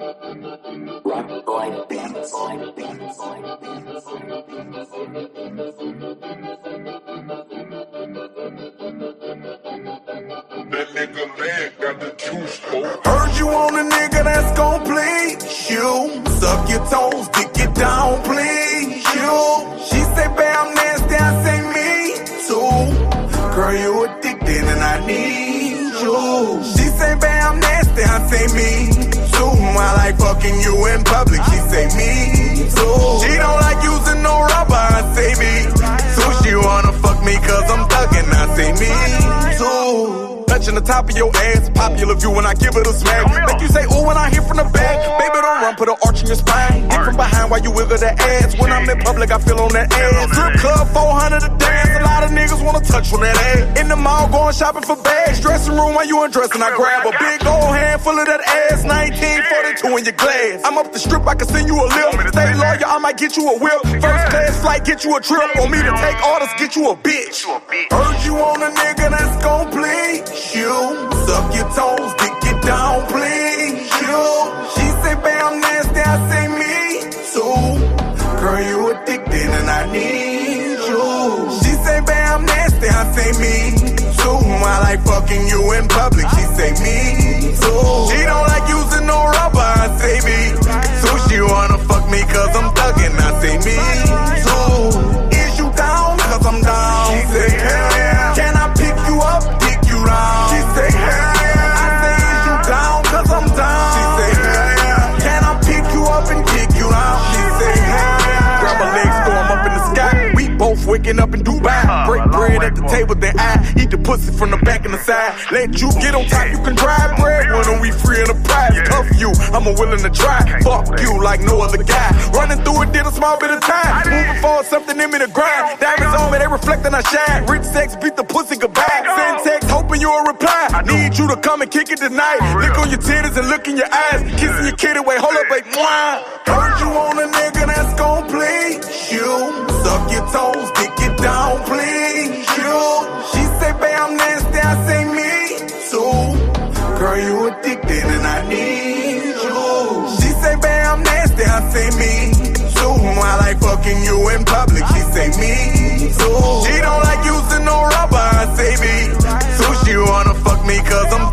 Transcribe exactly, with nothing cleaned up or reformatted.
Rock Boy Beats. That nigga man got the juice, ho. Heard you on a nigga that's gon' please you. Suck your toes, dick it down, please you. She say, babe, I'm nasty, I say me too. Girl, you addicted and I need you. She say, babe, I'm nasty, I say me too. I like fucking you in public, she say me too. She don't like using no rubber, I say me too. She wanna fuck me cause I'm thuggin', I say me too. Touching the top of your ass, popular view when I give it a smack. Make you say, ooh, when I hit from the back. Baby, don't run, put an arch in your spine. Hit from behind while you wiggle that ass. When I'm in public, I feel on that ass. Strip club, four hundred a dance. A lot of niggas wanna touch on that ass. In the mall, going shopping for bags. Dressing room while you undressing, I grab a big old handful of that ass. nineteen forty-two in your glass. I'm up the strip, I can send you a lip. Stay loyal, I might get you a whip. First class flight, get you a trip. Want me to take orders, get you a bitch. Heard you on a nigga that's gon' please you. Suck your toes, dick it down, please you. She say, babe, I'm nasty, I say me too. Girl, you addicted and I need you. She say, babe, I'm nasty, I say me too. I like fucking you in public, she say me too. She don't like using no rubber, I say me too. She wanna fuck me cause I'm thuggin', I say me too. Is you down cause I'm down? She say, hell yeah. Can I pick you up, dick you down? She say, hell yeah. I say, is you down cause I'm down? She say, hell yeah. Can I pick you up and kick you out? She say, hell yeah. Grab my legs, throw 'em up in the sky. We both waking up in Dubai. Break bread at the table, then I eat the pussy from the back and the side. Let you get on top, you can drive bread. When we free in the prize, tough you, I'm a willing to try. Fuck you like no other guy. Running through it, did a small bit of time. Moving forward, something in me to grind. Diamonds on me, they reflect and I shine. Rich sex, beat the pussy goodbye. Send text, hoping you'll reply. Need you to come and kick it tonight. Lick on your titties and look in your eyes. Kissing your kitty, wait, hold up, wait, mwah. Heard you on a nigga that's gon' please you. Suck your toes, dick it down, please you. She say, babe, I'm nasty, I say me too. Girl, you addicted and I need you. She say, babe, I'm nasty, I say me too. I like fucking you in public, she say me too. She don't like using no rubber, I say me too. She wanna fuck me cause I'm